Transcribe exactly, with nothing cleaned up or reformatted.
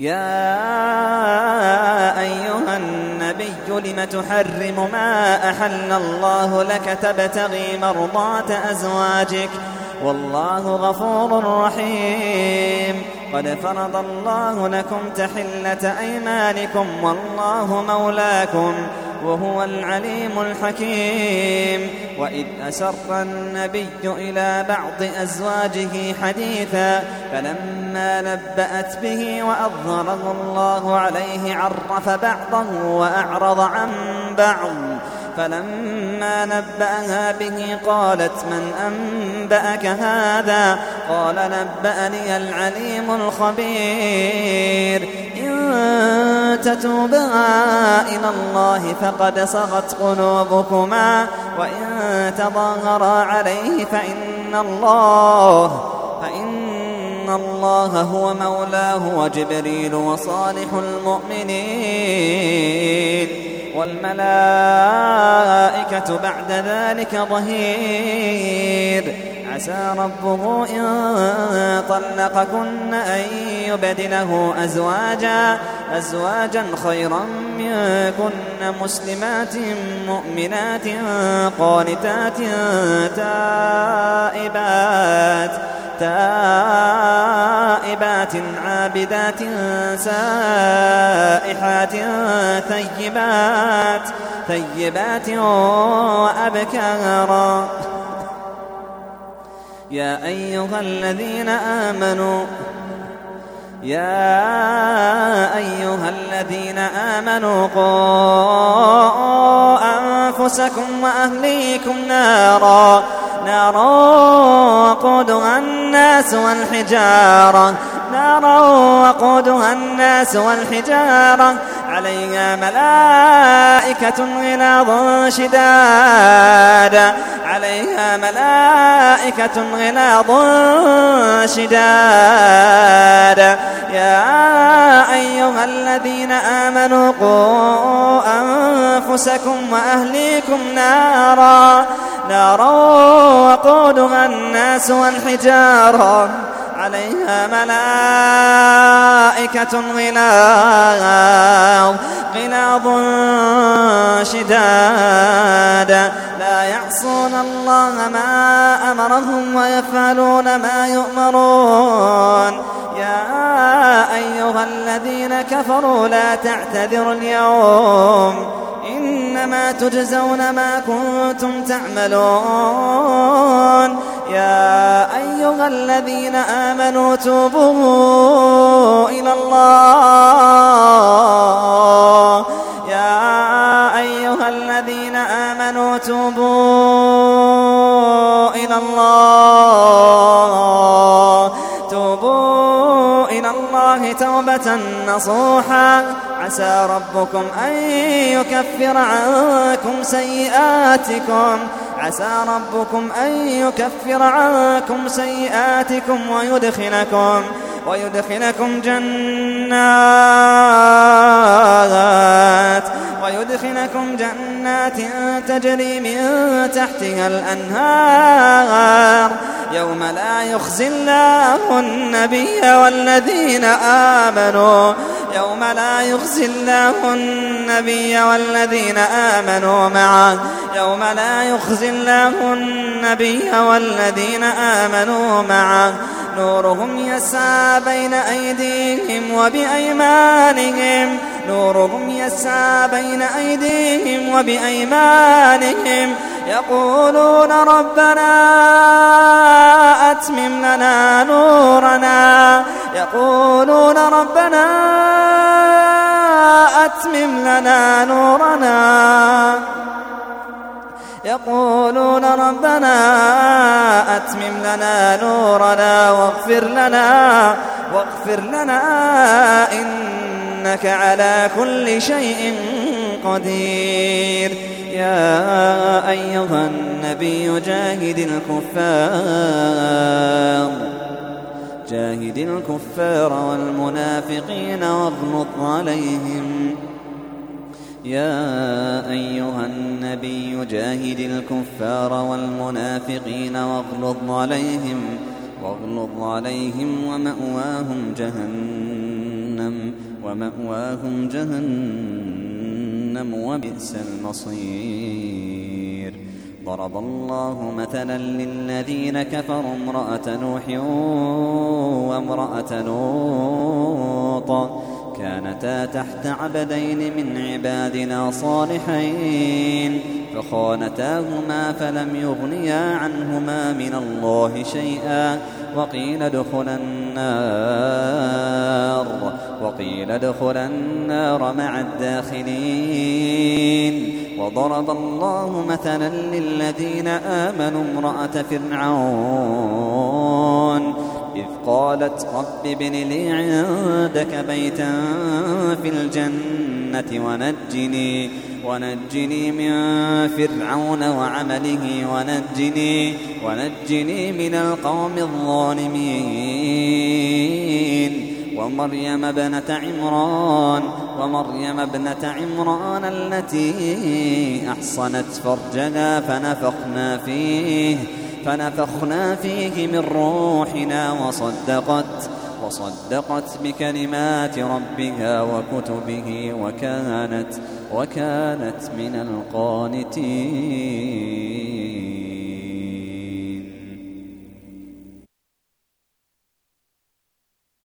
يا أيها النبي لم تحرم ما أحل الله لك تبتغي مرضات أزواجك والله غفور رحيم. قد فرض الله لكم تحلة أيمانكم والله مولاكم وهو العليم الحكيم. وإذ أسر النبي إلى بعض أزواجه حديثا فلما نبأت به وأظهره الله عليه عرف بعضه وأعرض عن بعض فلما نبأها به قالت من أنبأك هذا؟ قال نبأني العليم الخبير. إن تتوبا إلى الله فقد صغت قلوبكما وإن تظاهرا عليه فإن الله فإن الله هو مولاه وجبريل وصالح المؤمنين والملائكة بعد ذلك ظهير. عسى ربه إن طلقكن أن يبدله أزواجا أزواجا خيرا منكن مسلمات مؤمنات قانتات تائبات تائبات عابدات سائحات ثيبات ثيبات وأبكارا. يا أيها الذين آمنوا يا أيها الذين آمنوا قوا أنفسكم وأهليكم نارا نارا وقودها الناس والحجارة نارا وقودها الناس والحجارة عليها ملائكة غلاظ شداد عليها ملائكة غلاظ شداد. يا أيها الذين آمنوا قوا أنفسكم وأهليكم نارا نارا وقودها الناس والحجارة عليها ملائكة غلاظ غلاظ شداد لا يعصون الله ما أمرهم ويفعلون ما يؤمرون. يا أيها الذين كفروا لا تعتذروا اليوم إنما تجزون ما كنتم تعملون. يا أيها الذين آمنوا توبوا إلى الله يا أيها الذين آمنوا توبوا إلى الله توبوا إلى الله توبة نصوحا عسى ربكم أن يكفر عنكم سيئاتكم عسى ربكم أن يكفر عنكم سيئاتكم ويدخلكم ويدخلكم جنات ويدخلكم جنات تجري من تحتها الأنهار يوم لا يخزي الله النبي والذين آمنوا يوم لا يخزي الله النبي والذين آمنوا معه يوم لا يخزي الله النبي والذين آمنوا معه نورهم يسعى بين أيديهم وبأيمانهم نورهم يسعى بين أيديهم وبأيمانهم يقولون ربنا أتمم لنا نورنا يقولون ربنا أتمم لنا نورنا يقولون ربنا أتمم لنا نورنا واغفر لنا واغفر لنا إنك على كل شيء قدير. يا أيها النبي جاهد الكفار جاهد الكفار والمنافقين واغلظ عليهم يا أيها النبي جاهد الكفار والمنافقين واغلظ عليهم واغلظ عليهم ومأواهم جهنم جهنم ومأواهم جهنم وبئس المصير. ضرب الله مثلا للذين كفروا امرأة نوح وامرأة لوط كانتا تحت عبدين من عبادنا صالحين فخانتاهما فلم يغنيا عنهما من الله شيئا وقيل ادخلا النار وقيل ادخلا النار مع الداخلين. وضرب الله مثلا للذين آمنوا امرأة فرعون إذ قالت رب ابن لي عندك بيتا في الجنة ونجني ونجني من فرعون وعمله ونجني ونجني من القوم الظالمين. ومريم ابنة عمران ومريم ابنة عمران التي أحصنت فرجها فنفخنا فيه فنفخنا فيه من روحنا وصدقت وصدقت بكلمات ربها وكتبه وكانت وكانت من القانتين.